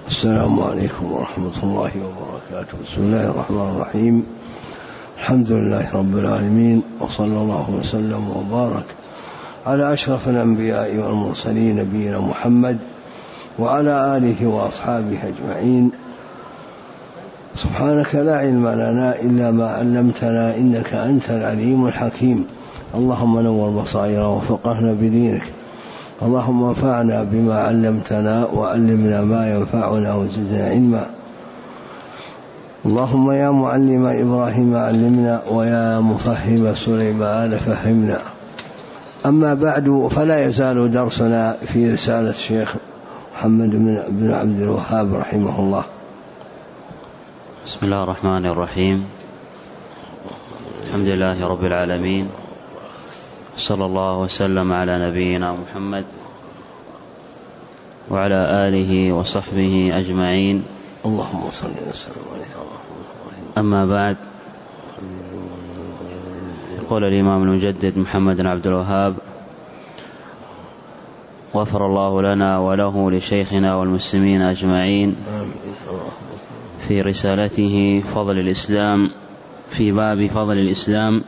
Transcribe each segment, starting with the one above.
السلام عليكم ورحمة الله وبركاته. بسم الله الرحمن الرحيم. الحمد لله رب العالمين، وصلى الله وسلم وبارك على أشرف الأنبياء والمرسلين نبينا محمد وعلى آله وأصحابه أجمعين. سبحانك لا علم لنا إلا ما علمتنا إنك أنت العليم الحكيم. اللهم نور بصائرنا وفقهنا بدينك، اللهم انفعنا بما علمتنا وعلمنا ما ينفعنا وزدنا علما. اللهم يا معلم إبراهيم علمنا ويا مفهم سليمان فهمنا. أما بعد، فلا يزال درسنا في رسالة الشيخ محمد بن عبد الوهاب رحمه الله. بسم الله الرحمن الرحيم. الحمد لله رب العالمين، صلى الله وسلم على نبينا محمد وعلى آله وصحبه أجمعين. اللهم صل وسلم عليه. أما بعد، يقول الإمام المجدد محمد بن عبد الوهاب غفر الله لنا وله لشيخنا والمسلمين أجمعين في رسالته فضل الإسلام، في باب فضل الإسلام،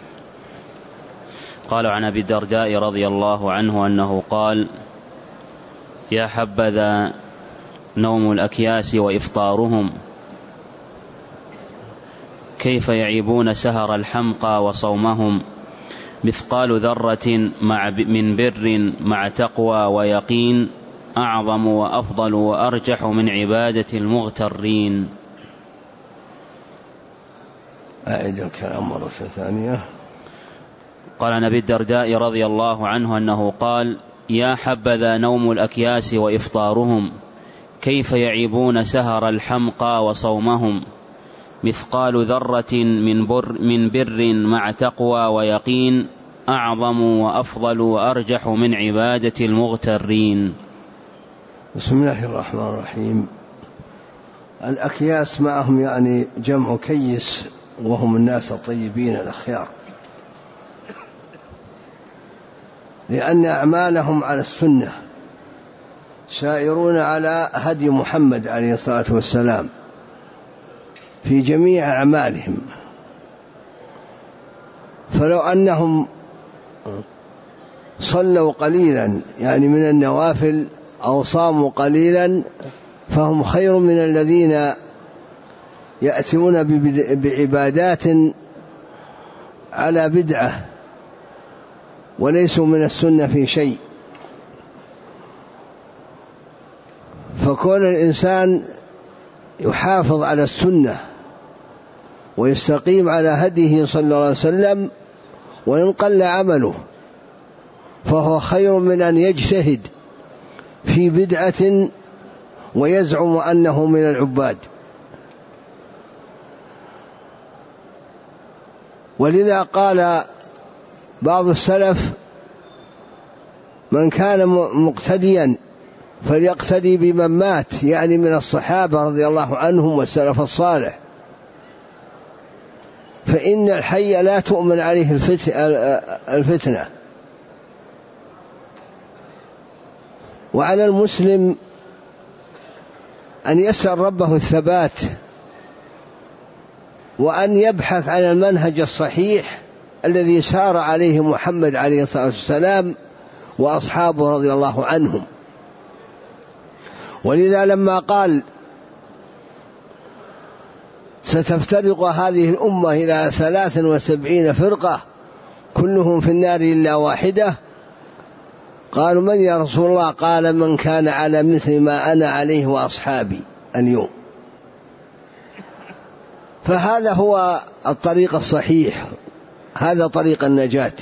قال عن أبي الدرداء رضي الله عنه أنه قال: يا حبذا نوم الأكياس وإفطارهم، كيف يعيبون سهر الحمقى وصومهم، مثقال ذرة من بر مع تقوى ويقين، أعظم وأفضل وأرجح من عبادة المغترين. أعد الكلام مرة ثانية. قال عن أبي الدرداء رضي الله عنه أنه قال: يا حبذا نوم الأكياس وإفطارهم، كيف يعيبون سهر الحمقى وصومهم، مثقال ذرة من بر مع تقوى ويقين، أعظم وأفضل وأرجح من عبادة المغترين. بسم الله الرحمن الرحيم. الأكياس معهم يعني جمع كيس، وهم الناس الطيبين الأخيار، لأن أعمالهم على السنة، سائرون على هدي محمد عليه الصلاة والسلام في جميع أعمالهم. فلو أنهم صلوا قليلا يعني من النوافل أو صاموا قليلا، فهم خير من الذين يأتون بعبادات على بدعة وليسوا من السنة في شيء. فكون الإنسان يحافظ على السنة ويستقيم على هديه صلى الله عليه وسلم وإن قل عمله، فهو خير من أن يجتهد في بدعة ويزعم أنه من العباد. ولذا قال بعض السلف: من كان مقتديا فليقتدي بمن مات، يعني من الصحابة رضي الله عنهم والسلف الصالح، فإن الحي لا تؤمن عليه الفتنة. وعلى المسلم أن يسأل ربه الثبات، وأن يبحث عن المنهج الصحيح الذي سار عليه محمد عليه الصلاة والسلام وأصحابه رضي الله عنهم. ولذا لما قال: ستفترق هذه الأمة إلى 73 فرقة كلهم في النار إلا واحدة، قالوا: من يا رسول الله؟ قال: من كان على مثل ما أنا عليه وأصحابي اليوم. فهذا هو الطريق الصحيح، هذا طريق النجاة.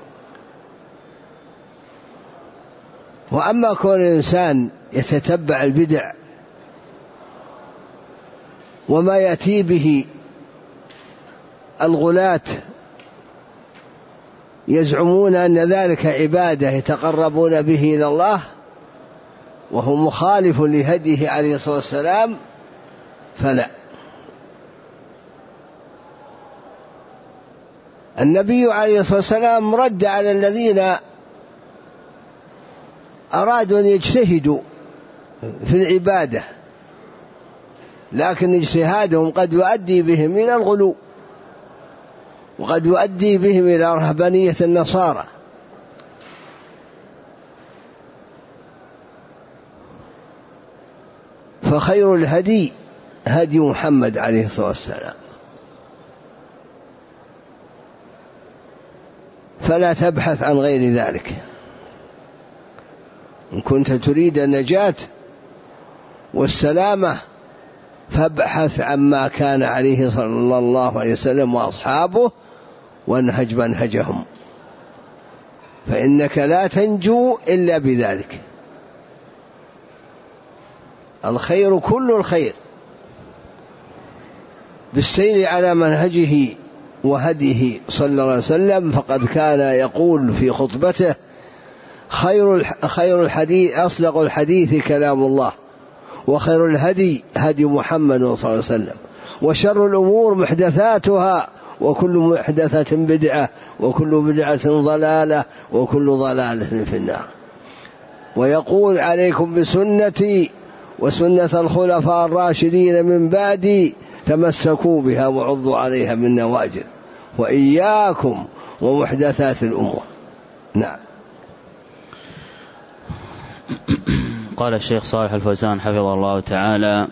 وأما كون الإنسان يتتبع البدع وما يأتي به الغلاة يزعمون أن ذلك عبادة يتقربون به إلى الله، وهو مخالف لهديه عليه الصلاة والسلام، فلا. النبي عليه الصلاة والسلام رد على الذين أرادوا أن يجتهدوا في العبادة لكن اجتهادهم قد يؤدي بهم إلى الغلو، وقد يؤدي بهم إلى رهبانية النصارى. فخير الهدي هدي محمد عليه الصلاة والسلام، فلا تبحث عن غير ذلك. إن كنت تريد النجاة والسلامة فابحث عما كان عليه صلى الله عليه وسلم وأصحابه وانهج منهجهم، فإنك لا تنجو إلا بذلك. الخير كل الخير بالسير على منهجه وهديه صلى الله عليه وسلم. فقد كان يقول في خطبته: خير الحديث أصدق الحديث كلام الله، وخير الهدي هدي محمد صلى الله عليه وسلم، وشر الأمور محدثاتها، وكل محدثة بدعة، وكل بدعة ضلالة، وكل ضلالة في النار. ويقول: عليكم بسنتي وسنة الخلفاء الراشدين من بعدي، تمسكوا بها وعضوا عليها بالنواجذ، وإياكم ومحدثات الأمور. نعم. قال الشيخ صالح الفوزان حفظه الله تعالى: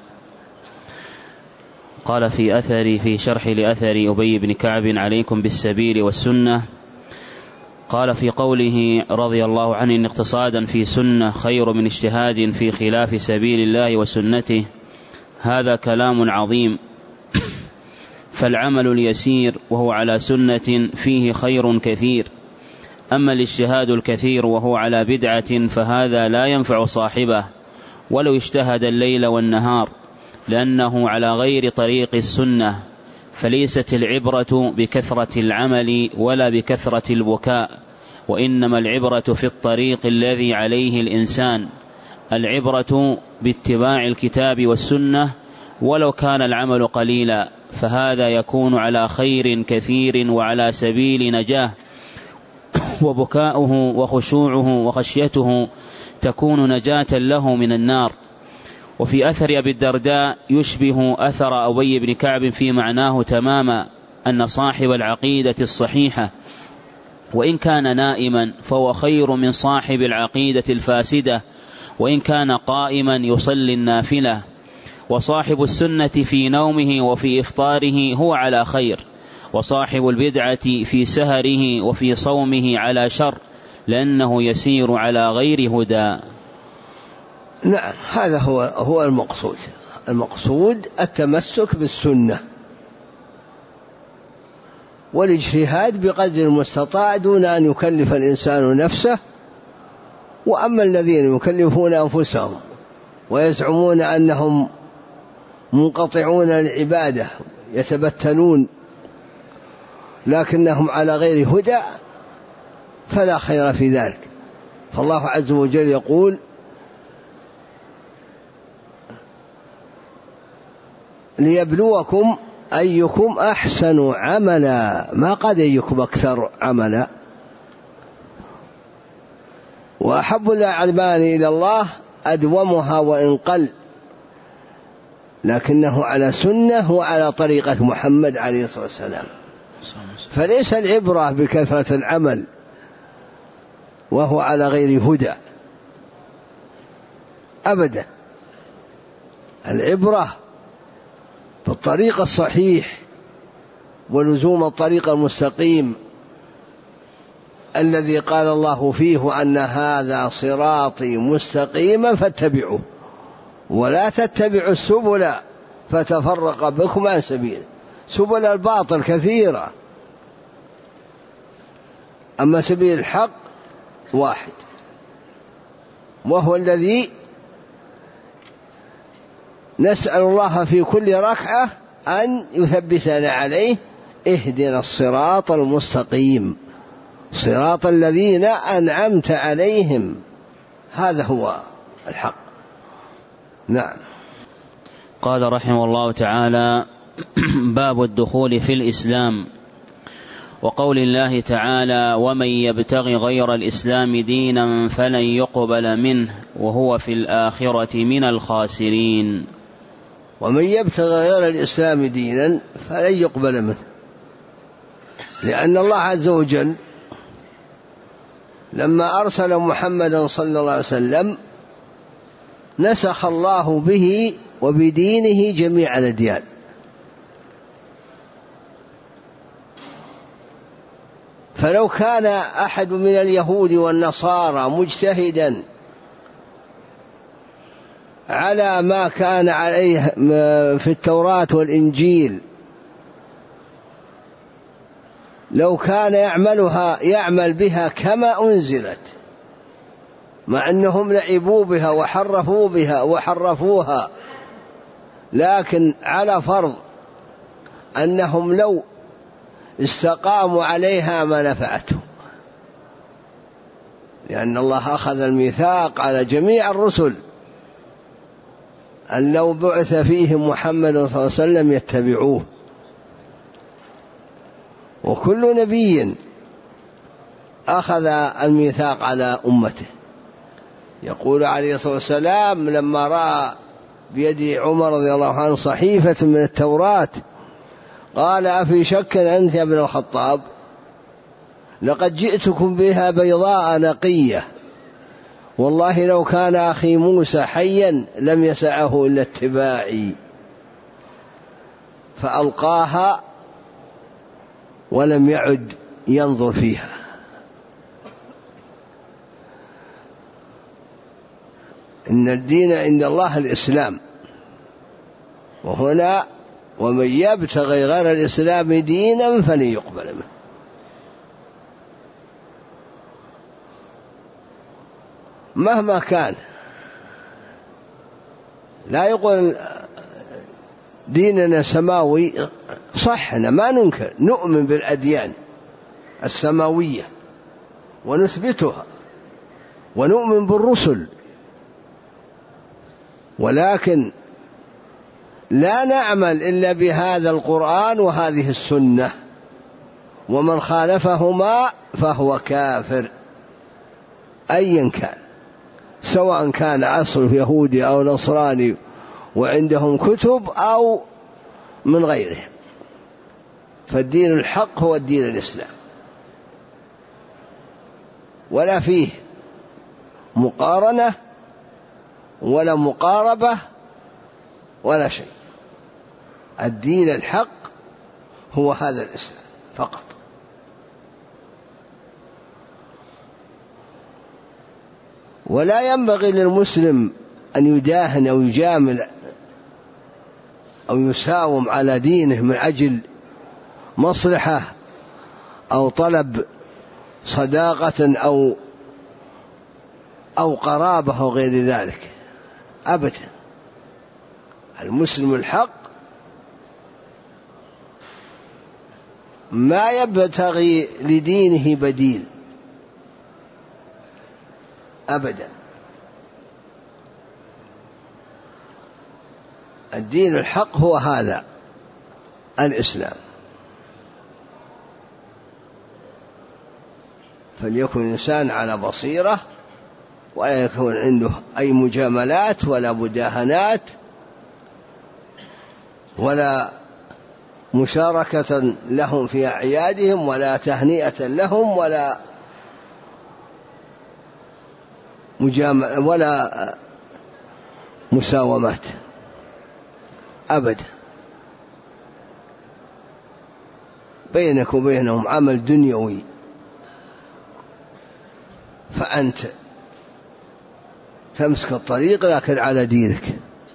قال في شرح لأثر أبي بن كعب: عليكم بالسبيل والسنة. قال في قوله رضي الله عنه: إن اقتصادا في سنة خير من اجتهاد في خلاف سبيل الله وسنته. هذا كلام عظيم، فالعمل اليسير وهو على سنة فيه خير كثير، أما الاجتهاد الكثير وهو على بدعة فهذا لا ينفع صاحبه ولو اجتهد الليل والنهار، لأنه على غير طريق السنة. فليست العبرة بكثرة العمل ولا بكثرة البكاء، وإنما العبرة في الطريق الذي عليه الإنسان. العبرة باتباع الكتاب والسنة ولو كان العمل قليلا، فهذا يكون على خير كثير وعلى سبيل نجاة، وبكاؤه وخشوعه وخشيته تكون نجاة له من النار. وفي أثر أبي الدرداء يشبه أثر أبي بن كعب في معناه تماما، أن صاحب العقيدة الصحيحة وإن كان نائما فهو خير من صاحب العقيدة الفاسدة وإن كان قائما يصلي النافلة. وصاحب السنة في نومه وفي إفطاره هو على خير، وصاحب البدعة في سهره وفي صومه على شر، لأنه يسير على غير هدى. نعم، هذا هو المقصود التمسك بالسنة والاجتهاد بقدر المستطاع دون أن يكلف الإنسان نفسه. وأما الذين يكلفون أنفسهم ويزعمون أنهم منقطعون العبادة يتبتلون لكنهم على غير هدى فلا خير في ذلك. فالله عز وجل يقول: ليبلوكم أيكم أحسن عملا، ما قال أيكم أكثر عملا. وأحب الأعمال إلى الله أدومها وإن قل، لكنه على سنة وعلى طريقة محمد عليه الصلاة والسلام. فليس العبرة بكثرة العمل وهو على غير هدى أبدا. العبرة بالطريق الصحيح ولزوم الطريق المستقيم الذي قال الله فيه: أن هذا صراطي مستقيما فاتبعوه ولا تتبعوا السبل فتفرق بكم عن سبيله. سبل الباطل كثيرة، أما سبيل الحق واحد، وهو الذي نسأل الله في كل ركعة أن يثبتنا عليه: اهدنا الصراط المستقيم صراط الذين أنعمت عليهم. هذا هو الحق. نعم. قال رحمه الله تعالى: باب الدخول في الإسلام. وقول الله تعالى: ومن يبتغي غير الإسلام دينا فلن يقبل منه وهو في الآخرة من الخاسرين. ومن يبتغي غير الإسلام دينا فلن يقبل منه، لأن الله عز وجل لما أرسل محمدا صلى الله عليه وسلم نسخ الله به وبدينه جميع الأديان، فلو كان أحد من اليهود والنصارى مجتهدا على ما كان عليه في التوراة والإنجيل، لو كان يعمل بها كما أنزلت، مع أنهم لعبوا بها وحرفوها، لكن على فرض أنهم لو استقاموا عليها ما نفعتهم، لأن الله أخذ الميثاق على جميع الرسل أن لو بعث فيهم محمد صلى الله عليه وسلم يتبعوه، وكل نبي أخذ الميثاق على أمته. يقول عليه الصلاة والسلام لما رأى بيد عمر رضي الله عنه صحيفة من التوراة قال: أفي شك أنت يا ابن الخطاب؟ لقد جئتكم بها بيضاء نقية، والله لو كان أخي موسى حيا لم يسعه إلا اتباعي. فألقاها ولم يعد ينظر فيها. إن الدين عند الله الإسلام، وهنا ومن يبتغي غير الإسلام دينا فلن يقبل منه. مهما كان، لا يقول ديننا سماوي، صحنا ما ننكر، نؤمن بالأديان السماوية ونثبتها ونؤمن بالرسل، ولكن لا نعمل إلا بهذا القرآن وهذه السنة، ومن خالفهما فهو كافر أيا كان، سواء كان أصله يهودي أو نصراني وعندهم كتب أو من غيره. فالدين الحق هو الدين الإسلام، ولا فيه مقارنة ولا مقاربة ولا شيء. الدين الحق هو هذا الإسلام فقط. ولا ينبغي للمسلم أن يداهن أو يجامل أو يساوم على دينه من أجل مصلحة أو طلب صداقة أو قرابة أو غير ذلك أبدا. المسلم الحق ما يبتغي لدينه بديل أبدا. الدين الحق هو هذا الإسلام. فليكن الإنسان على بصيرة، ولا يكون عنده أي مجاملات ولا مداهنات ولا مشاركة لهم في أعيادهم ولا تهنئة لهم ولا مساومات أبدا. بينك وبينهم عمل دنيوي، فأنت تمسك الطريق لكن على دينك.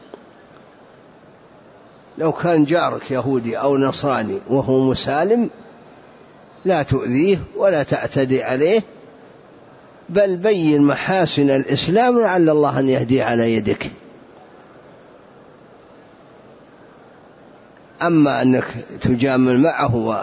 لو كان جارك يهودي أو نصراني وهو مسالم لا تؤذيه ولا تعتدي عليه، بل بين محاسن الإسلام لعل الله أن يهدي على يدك. أما أنك تجامل معه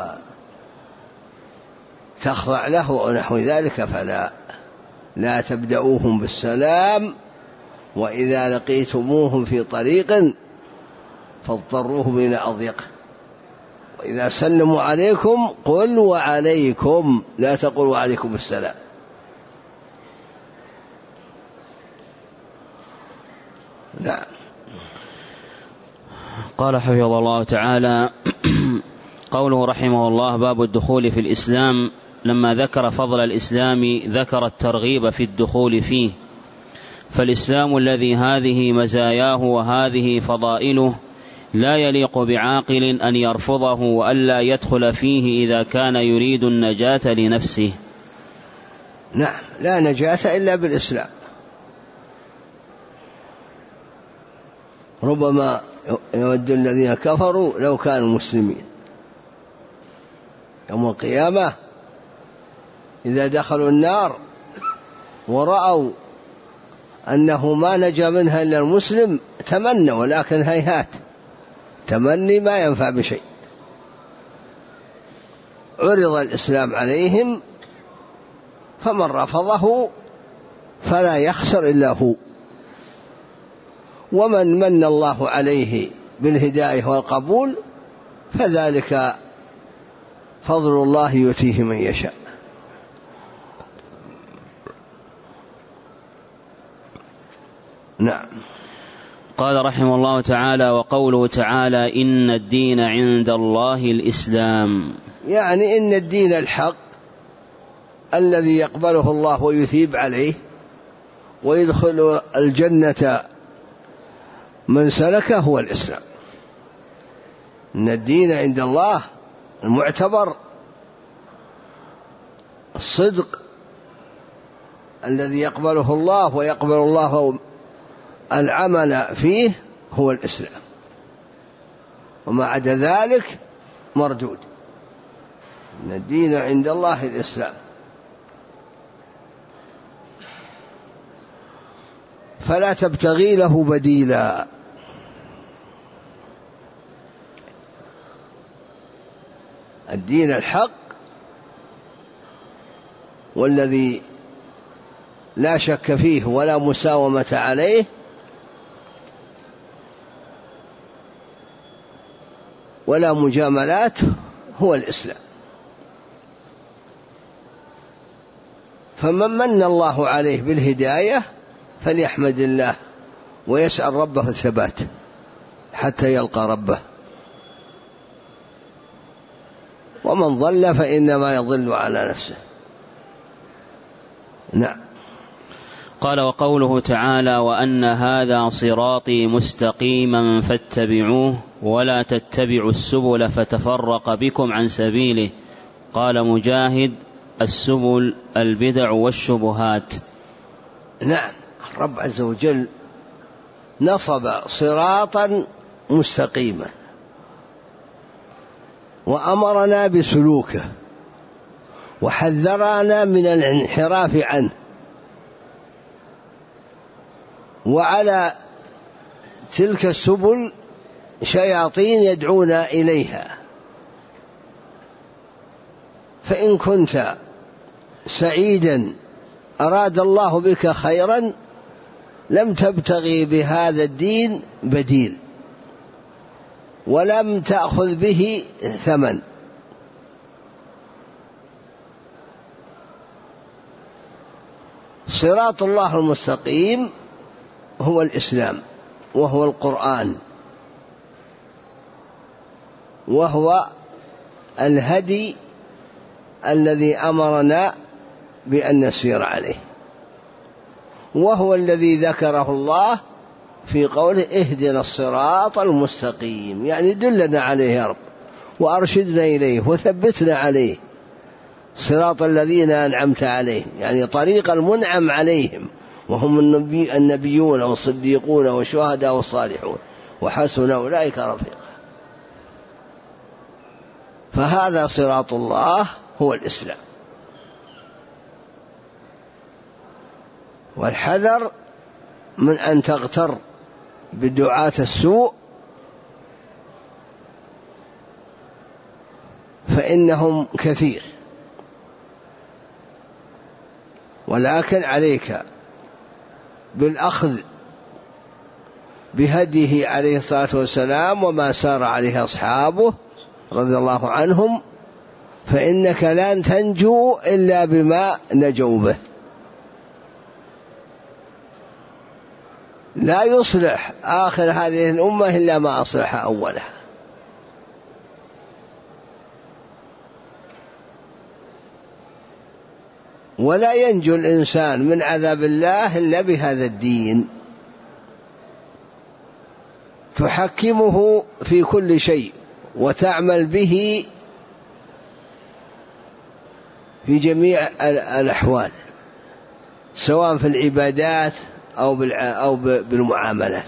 وتخضع له ونحو ذلك فلا. لا تبدأوهم بالسلام، وإذا لقيتموهم في طريق فاضطروهم إلى أضيقه، وإذا سلموا عليكم قل وعليكم، لا تقول وعليكم السلام. نعم. قال حفظه الله تعالى: قوله رحمه الله: باب الدخول في الإسلام. لما ذكر فضل الإسلام ذكر الترغيب في الدخول فيه، فالإسلام الذي هذه مزاياه وهذه فضائله لا يليق بعاقل أن يرفضه وألا يدخل فيه إذا كان يريد النجاة لنفسه. نعم، لا نجاة إلا بالإسلام. ربما يود الذين كفروا لو كانوا مسلمين. يوم القيامة إذا دخلوا النار ورأوا أنه ما نجا منها إلا المسلم تمنى، ولكن هيهات، تمني ما ينفع بشيء. عرض الإسلام عليهم فمن رفضه فلا يخسر إلا هو، ومن من الله عليه بالهداية والقبول فذلك فضل الله يؤتيه من يشاء. نعم. قال رحمه الله تعالى: وقوله تعالى: إن الدين عند الله الإسلام، يعني إن الدين الحق الذي يقبله الله ويثيب عليه ويدخل الجنة من سلكه هو الإسلام. إن الدين عند الله المعتبر الصدق الذي يقبله الله ويقبل الله العمل فيه هو الإسلام، وما عدا ذلك مردود. إن الدين عند الله الإسلام، فلا تبتغي له بديلا. الدين الحق والذي لا شك فيه ولا مساومة عليه ولا مجاملات هو الإسلام. فمن من الله عليه بالهداية فليحمد الله ويسأل ربه الثبات حتى يلقى ربه، ومن ضل فإنما يضل على نفسه. نعم. قال: وقوله تعالى: وأن هذا صراطي مستقيما فاتبعوه ولا تتبعوا السبل فتفرق بكم عن سبيله. قال مجاهد: السبل البدع والشبهات. نعم، الرب عز وجل نصب صراطا مستقيما وأمرنا بسلوكه وحذرنا من الانحراف عنه، وعلى تلك السبل شياطين يدعون إليها. فإن كنت سعيدا أراد الله بك خيرا لم تبتغي بهذا الدين بديل ولم تأخذ به ثمن. صراط الله المستقيم هو الإسلام، وهو القرآن، وهو الهدي الذي أمرنا بأن نسير عليه، وهو الذي ذكره الله في قوله: اهدنا الصراط المستقيم، يعني دلنا عليه يا رب وأرشدنا إليه وثبتنا عليه، صراط الذين أنعمت عليهم، يعني طريق المنعم عليهم، وهم النبيون والصديقون والشهداء والصالحون وحسن أولئك رفيقا. فهذا صراط الله هو الإسلام. والحذر من أن تغتر بدعاة السوء، فإنهم كثير، ولكن عليك بالأخذ بهديه عليه الصلاة والسلام وما سار عليه أصحابه رضي الله عنهم، فإنك لن تنجو إلا بما نجوا به. لا يصلح آخر هذه الأمة إلا ما أصلح أولها. ولا ينجو الإنسان من عذاب الله إلا بهذا الدين، تحكمه في كل شيء وتعمل به في جميع الأحوال، سواء في العبادات أو بالمعاملات.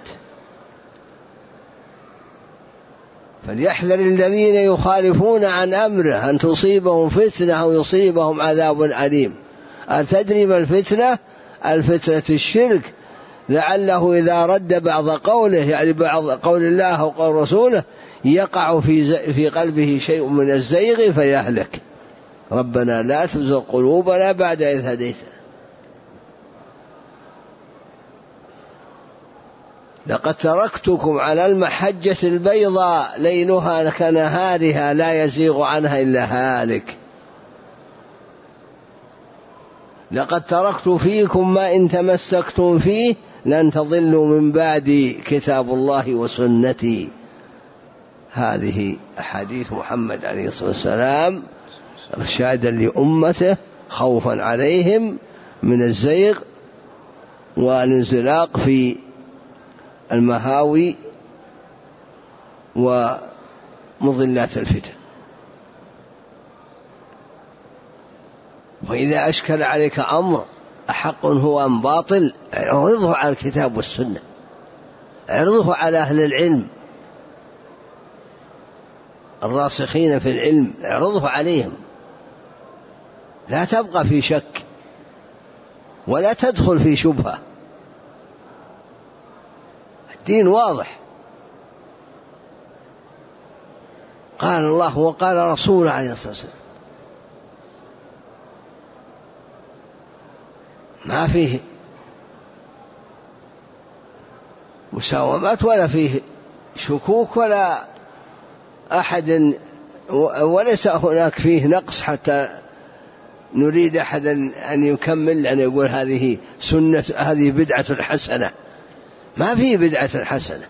فليحذر الذين يخالفون عن أمره أن تصيبهم فتنة أو يصيبهم عذاب أليم. أتدري ما الفتنة؟ الفتنة الشرك، لعله إذا رد بعض قوله، يعني بعض قول الله وقول رسوله، يقع في قلبه شيء من الزيغ فيهلك. ربنا لا تزغ قلوبنا بعد إذ هديتنا. لقد تركتكم على المحجة البيضاء ليلها كنهارها لا يزيغ عنها إلا هالك. لقد تركت فيكم ما إن تمسكتم فيه لن تضلوا من بعدي كتاب الله وسنتي. هذه أحاديث محمد عليه الصلاة والسلام إرشادا لأمته خوفا عليهم من الزيغ والانزلاق في المهاوي ومضلات الفتن. وإذا أشكل عليك أمر أحق هو أم باطل، اعرضه على الكتاب والسنة، اعرضه على أهل العلم الراسخين في العلم، اعرضه عليهم، لا تبقى في شك ولا تدخل في شبهة. الدين واضح، قال الله وقال رسوله عليه الصلاة والسلام، ما فيه مساومات ولا فيه شكوك ولا أحد، وليس هناك فيه نقص حتى نريد أحدا أن يكمل أن يقول هذه سنة، هذه بدعة حسنة. ما فيه بدعة حسنة،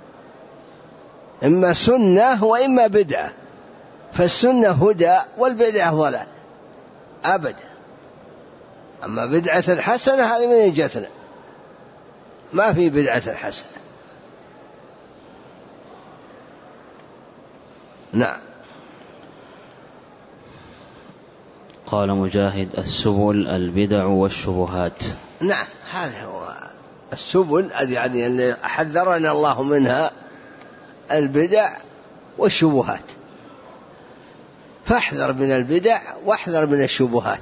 إما سنة وإما بدعة، فالسنة هدى والبدعة ضلال أبدا. أما بدعة حسنة هذه من جتنا، ما في بدعة حسنة. نعم. قال مجاهد: السبل البدع والشبهات. نعم، هذا هو السبل، يعني اللي حذرنا الله منها البدع والشبهات. فاحذر من البدع واحذر من الشبهات.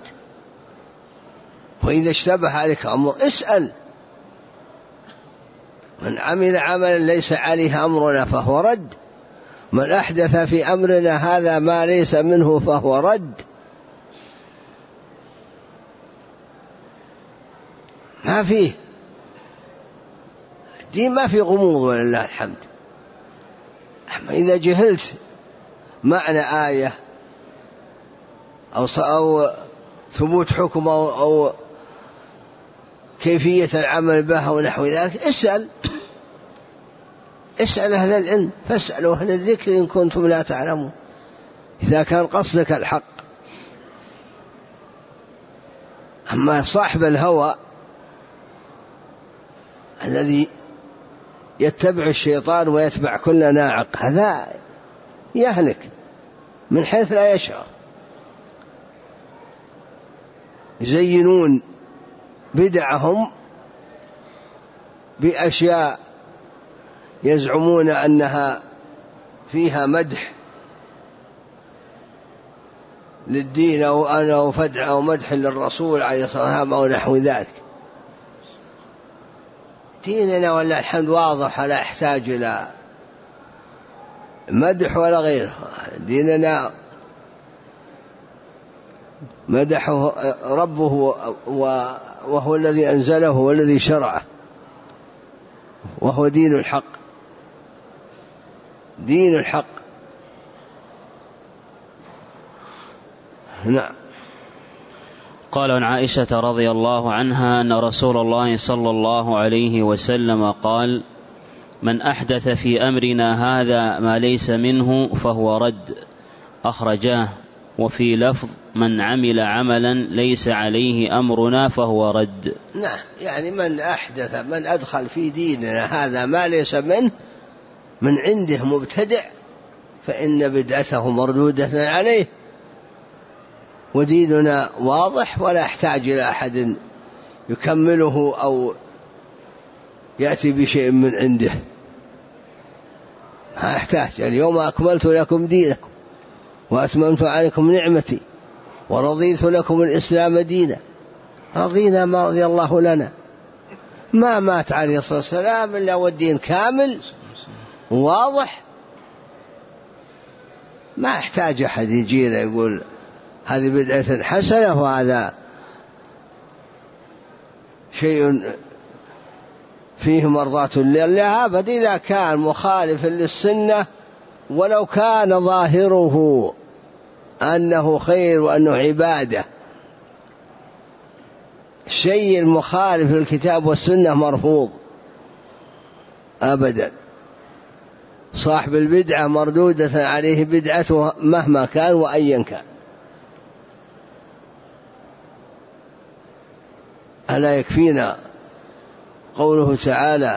وإذا اشتبه عليك أمر اسأل. من عمل عملا ليس عليه أمرنا فهو رد، من أحدث في أمرنا هذا ما ليس منه فهو رد. ما فيه الدين ما في غموض ولله الحمد. أما إذا جهلت معنى آية أو ثبوت حكم أو كيفية العمل بها ونحو ذلك، اسأل أهل العلم، فاسألوا أهل الذكر إن كنتم لا تعلمون، إذا كان قصدك الحق. أما صاحب الهوى الذي يتبع الشيطان ويتبع كل ناعق، هذا يهلك من حيث لا يشعر. يزينون بدعهم بأشياء يزعمون أنها فيها مدح للدين أو فدع أو مدح للرسول عليه الصلاة والسلام أو نحو ذلك. ديننا ولا الحمد واضح، لا يحتاج إلى مدح ولا غيره. ديننا مدحه ربه وهو الذي أنزله والذي شرعه، وهو دين الحق، دين الحق. نعم. قال عن عائشة رضي الله عنها أن رسول الله صلى الله عليه وسلم قال: من أحدث في أمرنا هذا ما ليس منه فهو رد، أخرجاه. وفي لفظ: من عمل عملا ليس عليه أمرنا فهو رد. نعم، يعني من أحدث، من أدخل في ديننا هذا ما ليس منه من عنده مبتدع فإن بدعته مردودة عليه، وديننا واضح ولا يحتاج إلى أحد يكمله أو يأتي بشيء من عنده، ما يحتاج. اليوم أكملت لكم دينكم وأتممت عليكم نعمتي ورضيت لكم الإسلام دينا. رضينا ما رضي الله لنا. ما مات عليه الصلاة والسلام إلا والدين كامل واضح، ما يحتاج أحد يجينا يقول هذه بدعة حسنة وهذا شيء فيه مرضاة لله. أبدا، إذا كان مخالف للسنة ولو كان ظاهره أنه خير وأنه عبادة، الشيء المخالف للكتاب والسنة مرفوض أبدا. صاحب البدعة مردودة عليه بدعته مهما كان وأيا كان. ألا يكفينا قوله تعالى: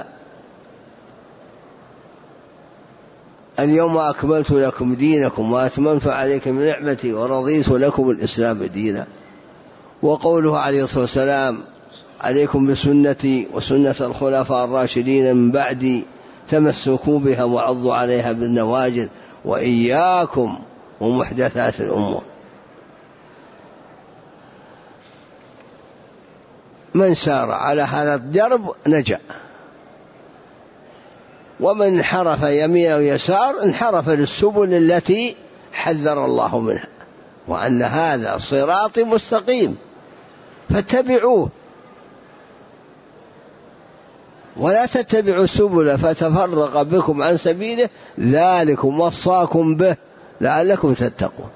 اليوم أكملت لكم دينكم وأتممت عليكم نعمتي ورضيت لكم الإسلام دينا. وقوله عليه الصلاة والسلام: عليكم بسنتي وسنة الخلفاء الراشدين من بعدي تمسكوا بها وعضوا عليها بالنواجذ وإياكم ومحدثات الأمور. من سار على هذا الدرب نجا، ومن انحرف يمين ويسار انحرف للسبل التي حذر الله منها، وأن هذا صراطي مستقيم فاتبعوه ولا تتبعوا السبل فتفرق بكم عن سبيله ذلكم وصاكم به لعلكم تتقون.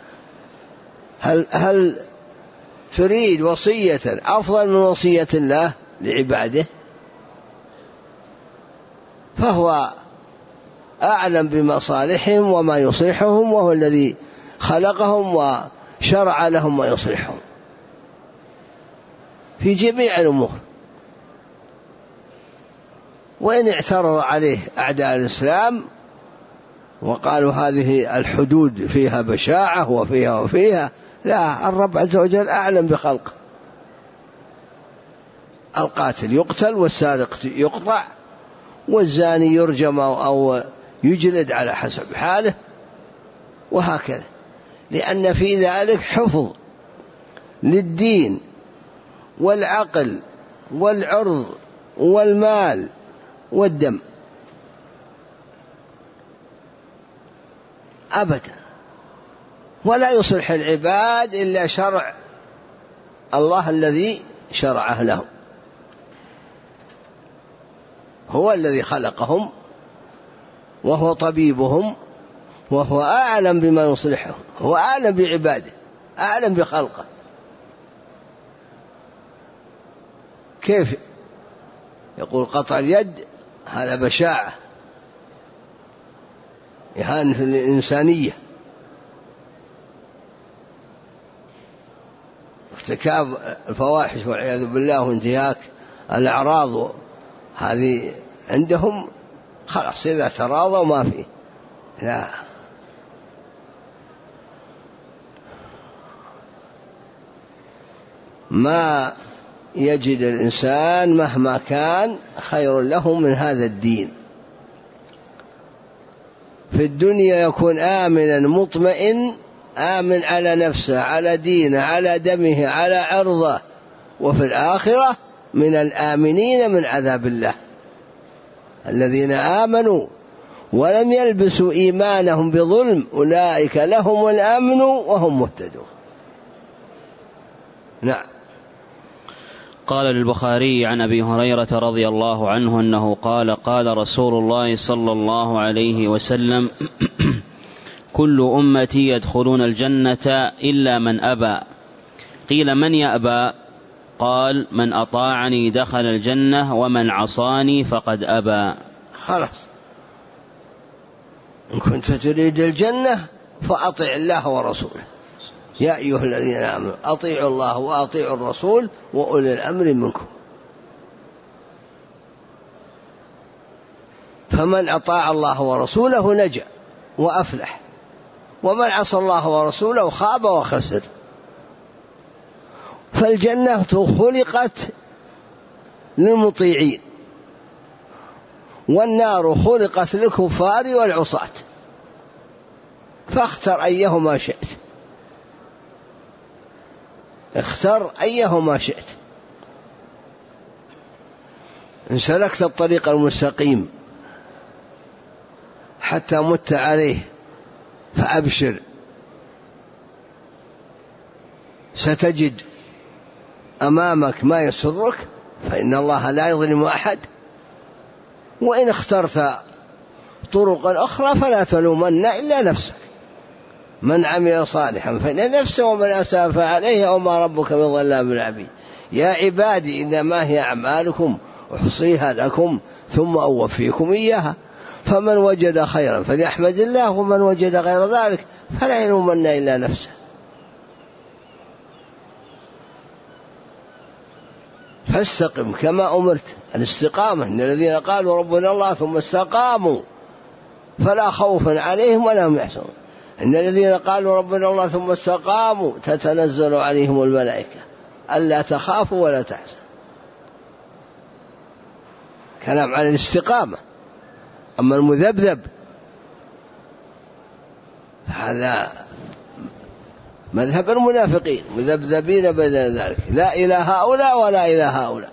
هل تريد وصية أفضل من وصية الله لعباده؟ فهو أعلم بمصالحهم وما يصلحهم، وهو الذي خلقهم وشرع لهم ما يصلحهم في جميع الأمور. وإن اعترض عليه أعداء الإسلام وقالوا هذه الحدود فيها بشاعة وفيها، لا، الرب عز وجل أعلم بخلقه. القاتل يقتل والسارق يقطع والزاني يرجم أو يجلد على حسب حاله، وهكذا، لأن في ذلك حفظ للدين والعقل والعرض والمال والدم أبدا. ولا يصلح العباد إلا شرع الله الذي شرعه لهم، هو الذي خلقهم وهو طبيبهم وهو أعلم بما يصلحهم، هو أعلم بعباده أعلم بخلقه. كيف يقول قطع اليد هذا بشاعة إهانة الإنسانية، ارتكاب الفواحش والعياذ بالله وانتهاك الأعراض، هذه عندهم خلاص إذا تراضوا ما فيه. لا، ما يجد الإنسان مهما كان خير له من هذا الدين. في الدنيا يكون آمنا مطمئن، آمن على نفسه على دينه على دمه على عرضه، وفي الآخرة من الآمنين من عذاب الله. الذين آمنوا ولم يلبسوا إيمانهم بظلم أولئك لهم الأمن وهم مهتدون. نعم. قال للبخاري عن أبي هريرة رضي الله عنه أنه قال: قال رسول الله صلى الله عليه وسلم: كل أمتي يدخلون الجنة إلا من أبى. قيل من يأبى؟ قال من أطاعني دخل الجنة ومن عصاني فقد أبى. خلاص، إن كنت تريد الجنة فأطع الله ورسوله. يا أيها الذين آمنوا أطيعوا الله وأطيعوا الرسول وأولي الأمر منكم. فمن أطاع الله ورسوله نجا وأفلح، ومن عصى الله ورسوله خاب وخسر. فالجنة خلقت للمطيعين، والنار خلقت للكفار والعصاة، فاختر أيهما شئت، اختر أيهما شئت. إن سلكت الطريق المستقيم حتى مت عليه فأبشر، ستجد أمامك ما يسرك، فإن الله لا يظلم أحد. وإن اخترت طرقا أخرى فلا تلومن إلا نفسك، من عمل صالحا فإن نفسه ومن أساء فعليه وما ربك بظلام للعبيد. يا عبادي إنما هي أعمالكم أحصيها لكم ثم أوفيكم إياها، فمن وجد خيرا فليحمد الله، ومن وجد غير ذلك فلا يلومن إلا نفسه. فاستقم كما أمرت، الاستقامة. إن الذين قالوا ربنا الله ثم استقاموا فلا خوف عليهم ولا هم يحزنون. إن الذين قالوا ربنا الله ثم استقاموا تتنزل عليهم الملائكة ألا تخافوا ولا تحزنوا. كلام عن الاستقامة. أما المذبذب هذا مذهب المنافقين، مذبذبين بين ذلك، لا إلى هؤلاء ولا إلى هؤلاء.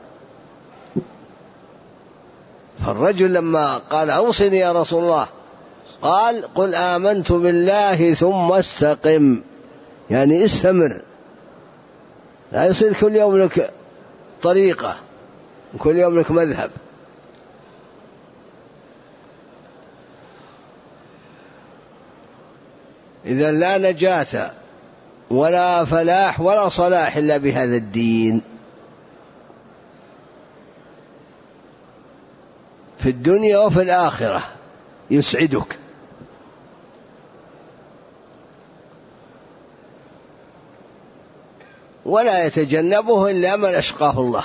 فالرجل لما قال أوصني يا رسول الله قال قل آمنت بالله ثم استقم، يعني استمر، لا يصير كل يوم لك طريقة كل يوم لك مذهب. إذا لا نجاة ولا فلاح ولا صلاح إلا بهذا الدين في الدنيا وفي الآخرة، يسعدك. ولا يتجنبه إلا من أشقاه الله.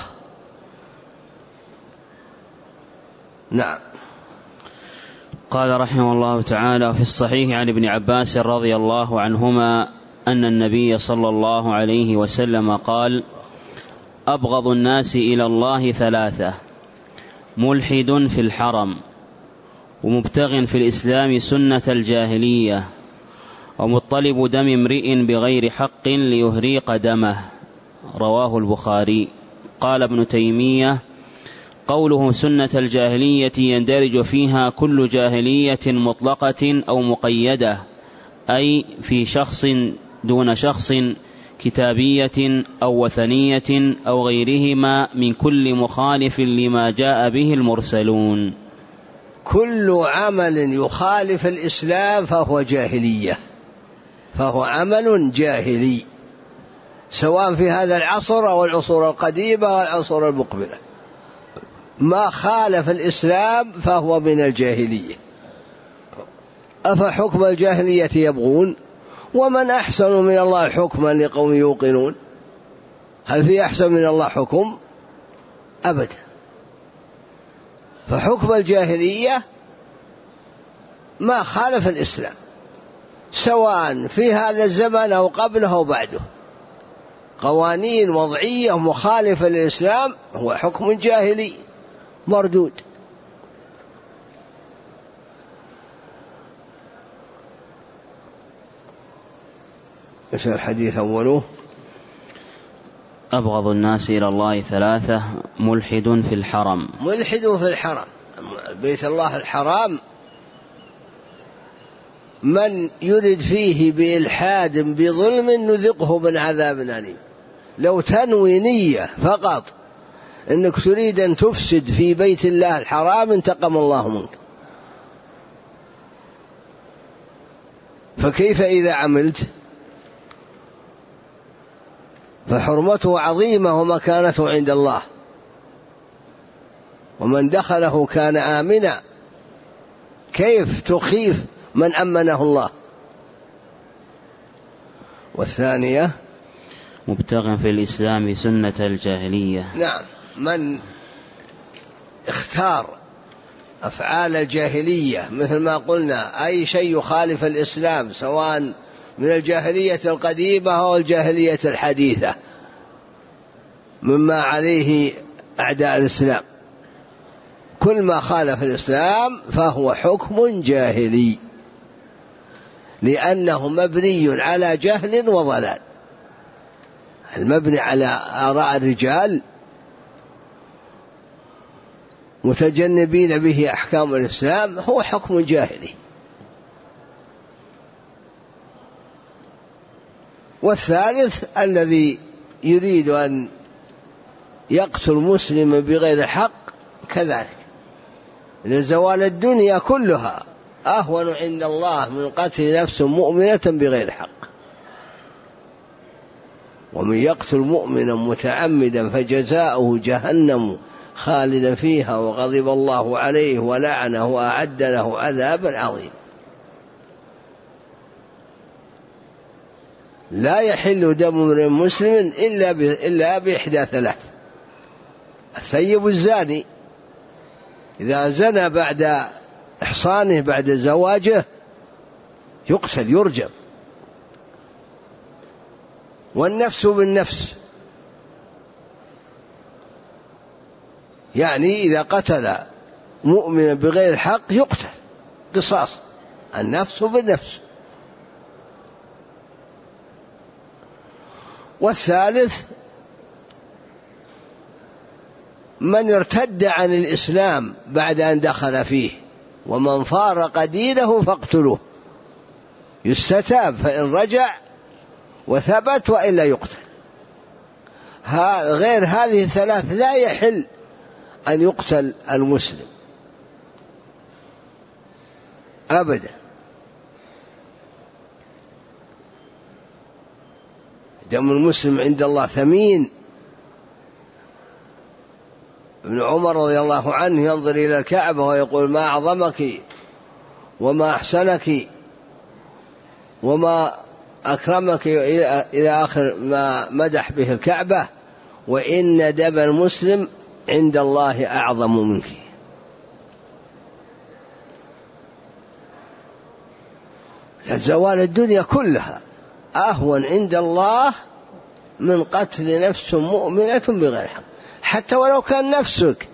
نعم. قال رحمه الله تعالى: في الصحيح عن ابن عباس رضي الله عنهما أن النبي صلى الله عليه وسلم قال: أبغض الناس إلى الله ثلاثة: ملحد في الحرم، ومبتغ في الإسلام سنة الجاهلية، ومطلب دم امرئ بغير حق ليهريق دمه. رواه البخاري. قال ابن تيمية: قوله سنة الجاهلية يندرج فيها كل جاهلية مطلقة أو مقيدة، أي في شخص دون شخص، كتابية أو وثنية أو غيرهما من كل مخالف لما جاء به المرسلون. كل عمل يخالف الإسلام فهو جاهلية، فهو عمل جاهلي، سواء في هذا العصر أو العصور القديمة والعصور المقبلة. ما خالف الإسلام فهو من الجاهلية. أفحكم الجاهلية يبغون ومن أحسن من الله حكما لقوم يوقنون. هل في أحسن من الله حكم؟ أبدا. فحكم الجاهلية ما خالف الإسلام، سواء في هذا الزمن أو قبله أو بعده، قوانين وضعية مخالفة للإسلام هو حكم جاهلي مردود. ايش الحديث أوله؟ أبغض الناس إلى الله ثلاثة: ملحد في الحرم. ملحد في الحرم، بيت الله الحرام، من يرد فيه بإلحاد بظلم نذقه من عذاب أليم. لو تنوي نية فقط إنك تريد أن تفسد في بيت الله الحرام انتقم الله منك. فكيف إذا عملت؟ فحرمته عظيمة ومكانته عند الله، ومن دخله كان آمنا، كيف تخيف من أمنه الله؟ والثانية مبتغ في الإسلام سنة الجاهلية. نعم، من اختار أفعال الجاهلية مثل ما قلنا أي شيء يخالف الإسلام، سواء من الجاهلية القديمة أو الجاهلية الحديثة، مما عليه أعداء الإسلام، كل ما خالف الإسلام فهو حكم جاهلي، لأنه مبني على جهل وضلال. المبني على آراء الرجال متجنبين به أحكام الإسلام هو حكم جاهلي. والثالث الذي يريد أن يقتل مسلم بغير حق كذلك، لزوال الدنيا كلها أهون عند الله من قتل نفس مؤمنة بغير حق. ومن يقتل مؤمنا متعمدا فجزاؤه جهنم خالدا فيها وغضب الله عليه ولعنه وأعد له عذابا عظيما. لا يحل دم امرئ مسلم إلا بإحدى ثلاث: الثيب الزاني إذا زنى بعد إحصانه بعد زواجه يقتل يرجم، والنفس بالنفس، يعني إذا قتل مؤمنا بغير حق يقتل قصاص، النفس بالنفس. والثالث من ارتد عن الإسلام بعد أن دخل فيه، ومن فارق دينه فاقتلوه، يستتاب فإن رجع وثبت وإلا يقتل. غير هذه الثلاث لا يحل أن يقتل المسلم أبدا. دم المسلم عند الله ثمين. ابن عمر رضي الله عنه ينظر إلى الكعبة ويقول: ما أعظمك وما أحسنك وما أكرمك، إلى آخر ما مدح به الكعبة، وإن دم المسلم عند الله أعظم منك. زوال الدنيا كلها أهون عند الله من قتل نفس مؤمنة بغير حق، حتى ولو كان نفسك.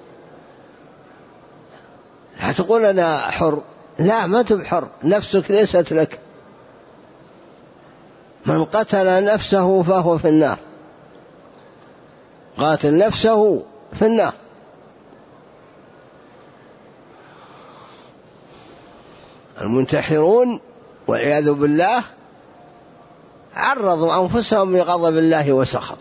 لا تقول أنا حر، لا، ما أنت بحر، نفسك ليست لك. من قتل نفسه فهو في النار، قاتل نفسه في النار. المنتحرون والعياذ بالله عرضوا أنفسهم لغضب الله وسخطه.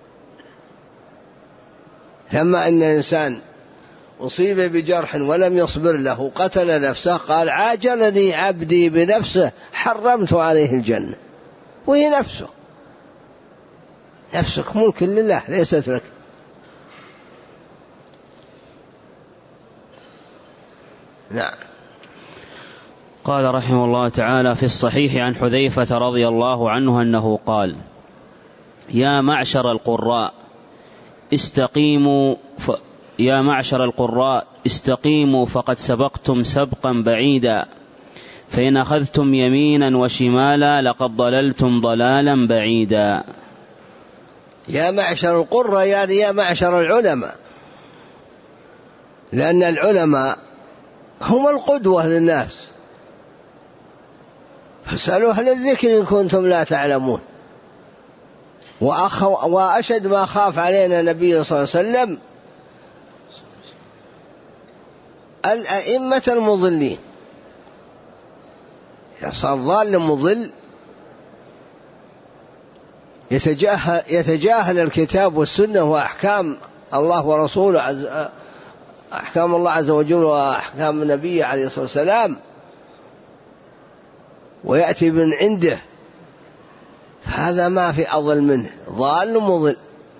لما أن الإنسان أصيب بجرح ولم يصبر له قتل نفسه قال: عاجلني عبدي بنفسه حرمت عليه الجنة. وهي نفسه، نفسك ملك لله ليست لك. نعم. قال رحمه الله تعالى في الصحيح عن حذيفة رضي الله عنه أنه قال: يا معشر القراء استقيموا فقد سبقتم سبقا بعيدا، فإن أخذتم يمينا وشمالا لقد ضللتم ضلالا بعيدا. يا معشر القراء يعني يا معشر العلماء، لأن العلماء هم القدوة للناس، فاسألوا أهل الذكر إن كنتم لا تعلمون. وأشد ما خاف علينا النبي صلى الله عليه وسلم الأئمة المضلين. إذا صار ضال مضل يتجاهل الكتاب والسنة وأحكام الله ورسوله، أحكام الله عز وجل وأحكام النبي عليه الصلاة والسلام، ويأتي من عنده هذا ما في أضل منه، ضال مضل.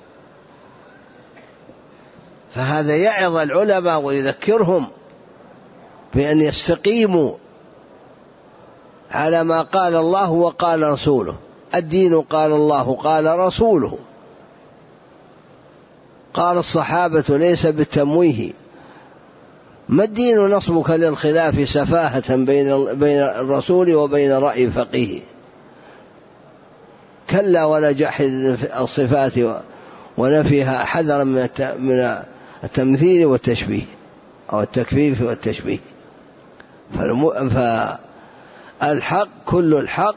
فهذا يعظ العلماء ويذكرهم بأن يستقيموا على ما قال الله وقال رسوله. الدين قال الله قال رسوله، قال الصحابة ليس بالتمويه. ما الدين نصبك للخلاف سفاهة بين الرسول وبين رأي فقيه؟ كلا ولا جحد الصفات ونفيها حذرا من التمثيل والتشبيه أو التكفيف والتشبيه. فالحق كل الحق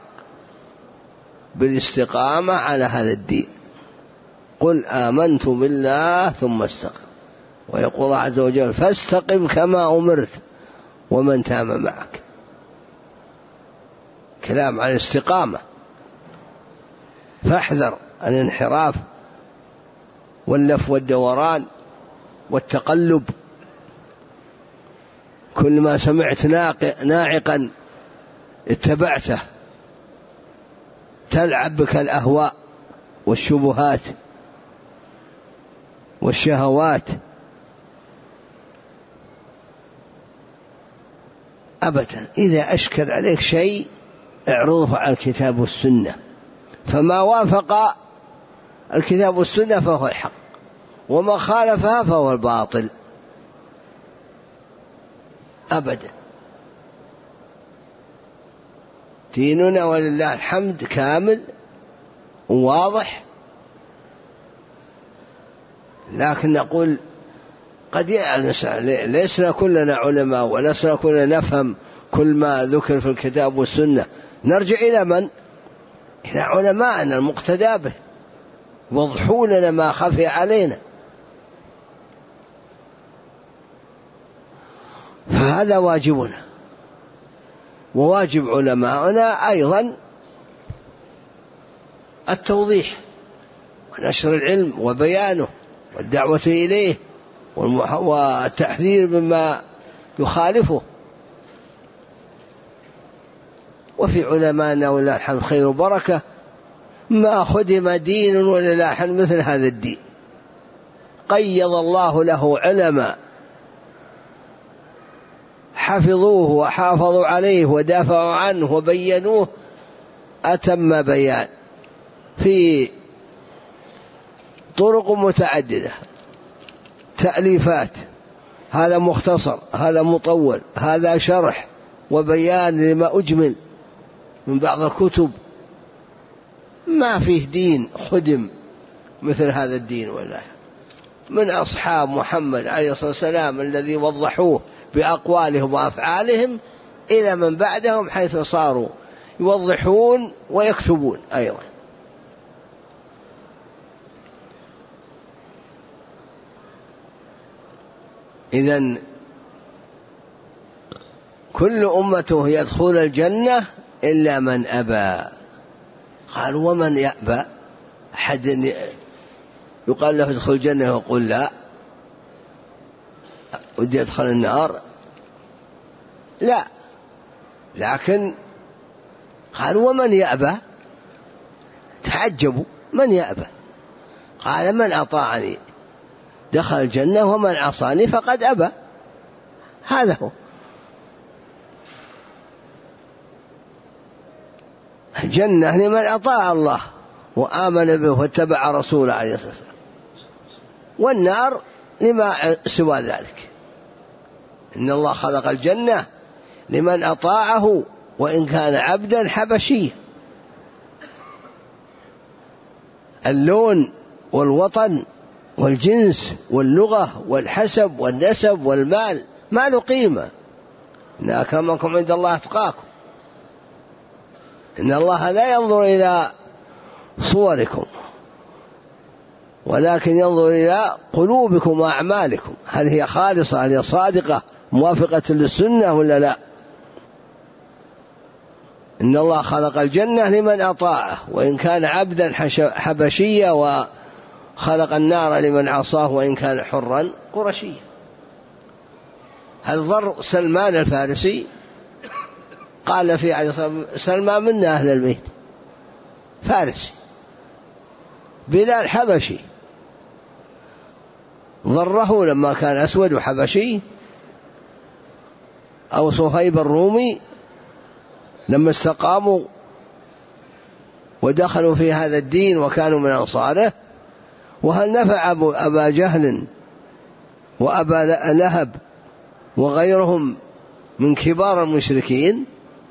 بالاستقامة على هذا الدين. قل آمنت بالله ثم استقم، ويقول الله عز وجل فاستقم كما أمرت ومن تاب معك. كلام عن الاستقامة. فاحذر الانحراف واللف والدوران والتقلب. كل ما سمعت ناعقا اتبعته. تلعب بك الأهواء والشبهات والشهوات. أبدا. إذا أشكل عليك شيء اعرضه على الكتاب والسنة، فما وافق الكتاب والسنة فهو الحق، وما خالفها فهو الباطل. أبدا. ديننا ولله الحمد كامل وواضح. لكن نقول قد لسنا كلنا علماء ولسنا كلنا نفهم كل ما ذكر في الكتاب والسنة. نرجع إلى من؟ إلى علماءنا المقتدى به، وضحوا لنا ما خفي علينا. فهذا واجبنا، وواجب علماءنا أيضا التوضيح ونشر العلم وبيانه والدعوة إليه والتحذير مما يخالفه. وفي علماءنا ولله الحمد خير وبركة، ما خدم دين ولله الحمد مثل هذا الدين. قيض الله له علماء حفظوه وحافظوا عليه ودافعوا عنه وبينوه أتم بيان في طرق متعددة، تأليفات، هذا مختصر، هذا مطول، هذا شرح وبيان لما أجمل من بعض الكتب. ما فيه دين خدم مثل هذا الدين والله، من أصحاب محمد عليه الصلاة والسلام الذي وضحوه بأقوالهم وأفعالهم إلى من بعدهم، حيث صاروا يوضحون ويكتبون أيضا. إذن كل أمته يدخل الجنة إلا من أبى. قال ومن يأبى؟ أحد يقال له ادخل الجنة ويقول لا ودي أدخل النار؟ لا. لكن قال ومن يأبى؟ تعجبوا، من يأبى؟ قال من أطاعني دخل الجنة ومن عصاني فقد أبى. هذا هو الجنة لمن أطاع الله وآمن به واتبع رسوله عليه الصلاة والسلام، والنار لما سوى ذلك. إن الله خلق الجنة لمن أطاعه وإن كان عبدا حبشيا. اللون والوطن والجنس واللغة والحسب والنسب والمال ما له قيمة. إن أكرمكم عند الله أتقاكم. إن الله لا ينظر إلى صوركم ولكن ينظر إلى قلوبكم وأعمالكم، هل هي خالصة، هل هي صادقة موافقة للسنة ولا لا. إن الله خلق الجنة لمن أطاعه وإن كان عبدا حبشيا، وخلق النار لمن عصاه وإن كان حرا قرشيا. هل ضر سلمان الفارسي؟ قال في عليه سلمان منا أهل البيت، فارسي، بلال حبشي، ضره لما كان أسود وحبشي، أو صهيب الرومي لما استقاموا ودخلوا في هذا الدين وكانوا من أنصاره. وهل نفع أبا جهل وأبا لهب وغيرهم من كبار المشركين؟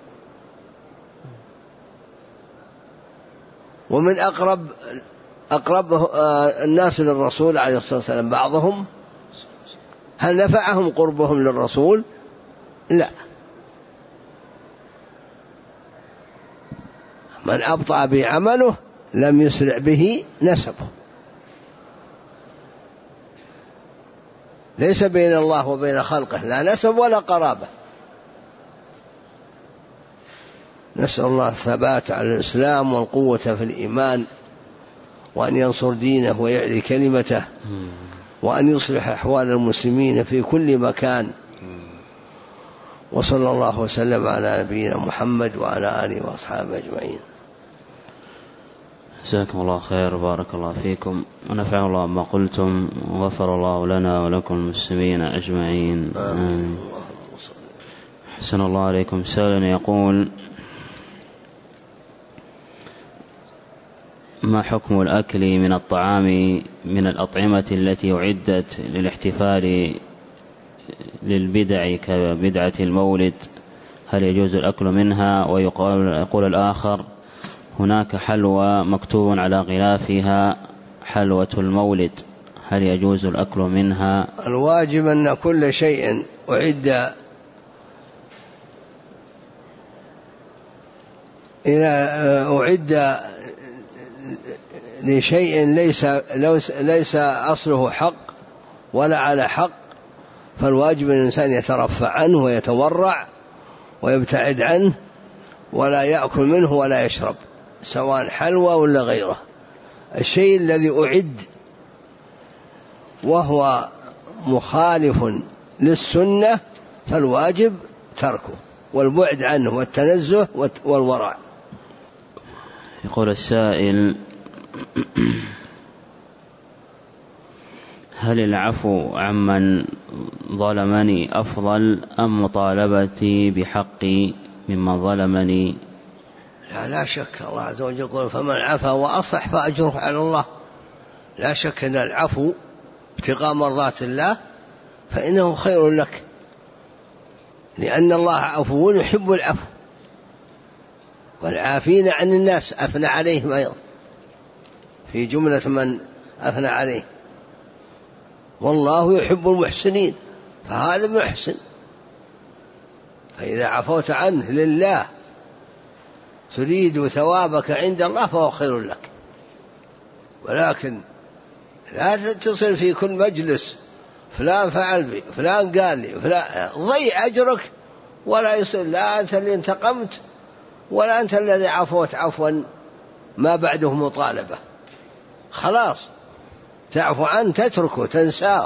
ومن أقرب الناس للرسول عليه الصلاة والسلام بعضهم، هل نفعهم قربهم للرسول؟ لا. من أبطأ به عمله لم يسرع به نسبه. ليس بين الله وبين خلقه لا نسب ولا قرابة. نسأل الله الثبات على الإسلام والقوة في الإيمان، وأن ينصر دينه ويعلي كلمته، وأن يصلح أحوال المسلمين في كل مكان. وصلى الله وسلم على نبينا محمد وعلى آله وأصحابه أجمعين. جزاكم الله خير، بارك الله فيكم، ونفع الله ما قلتم، وغفر الله لنا ولكم المسلمين أجمعين. آمين. حسن الله عليكم. سائل يقول: ما حكم الأكل من الطعام من الأطعمة التي أعدت للاحتفال للبدع كبدعة المولد؟ هل يجوز الأكل منها؟ ويقول الآخر: هناك حلوى مكتوب على غلافها حلوة المولد، هل يجوز الأكل منها؟ الواجب أن كل شيء أعد لشيء ليس أصله حق ولا على حق، فالواجب الإنسان يترفع عنه ويتورع ويبتعد عنه، ولا يأكل منه ولا يشرب، سواء حلوى ولا غيره. الشيء الذي أعد وهو مخالف للسنة فالواجب تركه والبعد عنه والتنزه والورع. يقول السائل: هل العفو عمن ظلمني أفضل أم مطالبتي بحقي ممن ظلمني؟ لا شك، الله عز وجل يقول: فمن عفا وأصلح فأجره على الله. لا شك أن العفو ابتغاء مرضات الله فإنه خير لك، لأن الله عفو يحب العفو، والعافين عن الناس أثنى عليهم أيضا في جملة من أثنى عليه، والله يحب المحسنين، فهذا محسن. فإذا عفوت عنه لله تريد ثوابك عند الله فهو خير لك. ولكن لا تتصل في كل مجلس فلان فعل بي، فلان قال لي، فلان، ضيع أجرك، ولا يصير لا أنت اللي انتقمت ولا أنت الذي عفوت عفوا ما بعده مطالبة. خلاص تعفو عنه، تتركه، تنساه.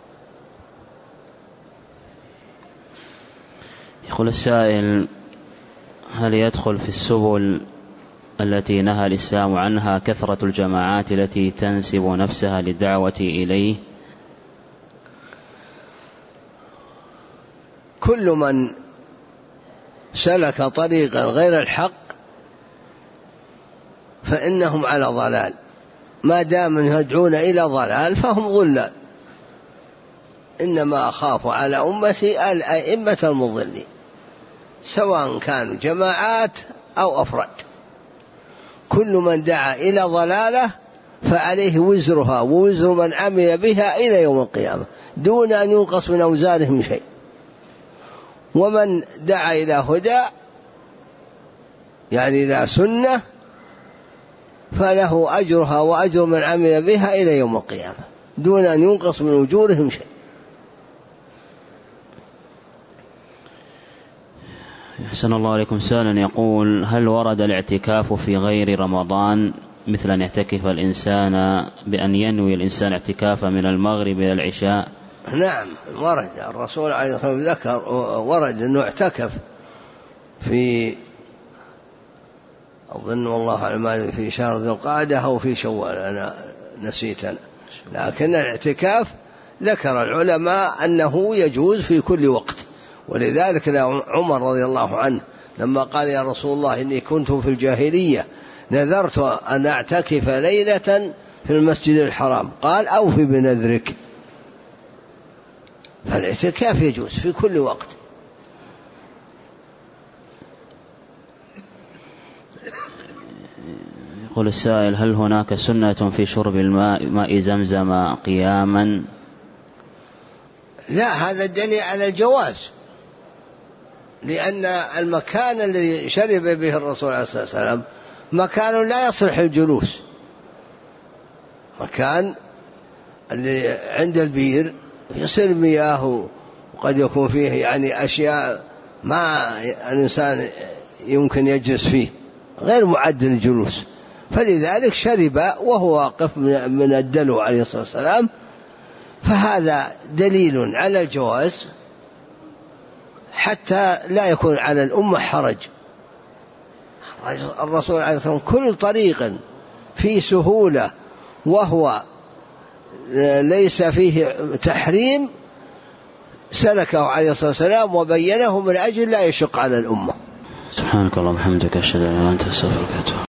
يقول السائل: هل يدخل في السبل التي نهى الإسلام عنها كثرة الجماعات التي تنسب نفسها للدعوة إليه؟ كل من سلك طريقا غير الحق فإنهم على ضلال، ما دام يدعون إلى ضلال فهم ضلال. إنما أخاف على أمتي الأئمة المضلين، سواء كانوا جماعات أو أفراد. كل من دعا إلى ضلالة فعليه وزرها ووزر من عمل بها إلى يوم القيامة دون أن ينقص من أوزارهم شيء. ومن دعا إلى هدى يعني إلى سنة فله أجرها وأجر من عمل بها إلى يوم القيامة دون أن ينقص من أجورهم شيء. أحسن الله عليكم. سائل يقول: هل ورد الاعتكاف في غير رمضان، مثل أن يعتكف الإنسان بأن ينوي الإنسان اعتكافا من المغرب إلى العشاء؟ نعم ورد، الرسول عليه الصلاة والسلام ذكر ورد أنه اعتكف في أظن والله أعلم في شهر ذي القعدة أو في شوال، أنا نسيت أنا. لكن الاعتكاف ذكر العلماء أنه يجوز في كل وقت، ولذلك عمر رضي الله عنه لما قال يا رسول الله إني كنت في الجاهلية نذرت أن أعتكف ليلة في المسجد الحرام، قال أوفي بنذرك. فالاعتكاف يجوز في كل وقت. يقول السائل: هل هناك سنة في شرب ماء زمزم قياما؟ لا، هذا الدليل على الجواز، لأن المكان الذي شرب به الرسول عليه الصلاة والسلام مكان لا يصلح الجلوس، مكان اللي عند البير يصير مياه وقد يكون فيه يعني أشياء ما الإنسان يمكن يجلس فيه، غير معد للجلوس، فلذلك شرب وهو واقف من الدلو عليه الصلاة والسلام، فهذا دليل على الجواز حتى لا يكون على الأمة حرج. الرسول عليه الصلاة والسلام كل طريق فيه سهولة وهو ليس فيه تحريم سلكه عليه الصلاة والسلام وبينه من أجل لا يشق على الأمة. سبحانك اللهم وبحمدك، أشهد أن لا إله إلا أنت، أستغفرك.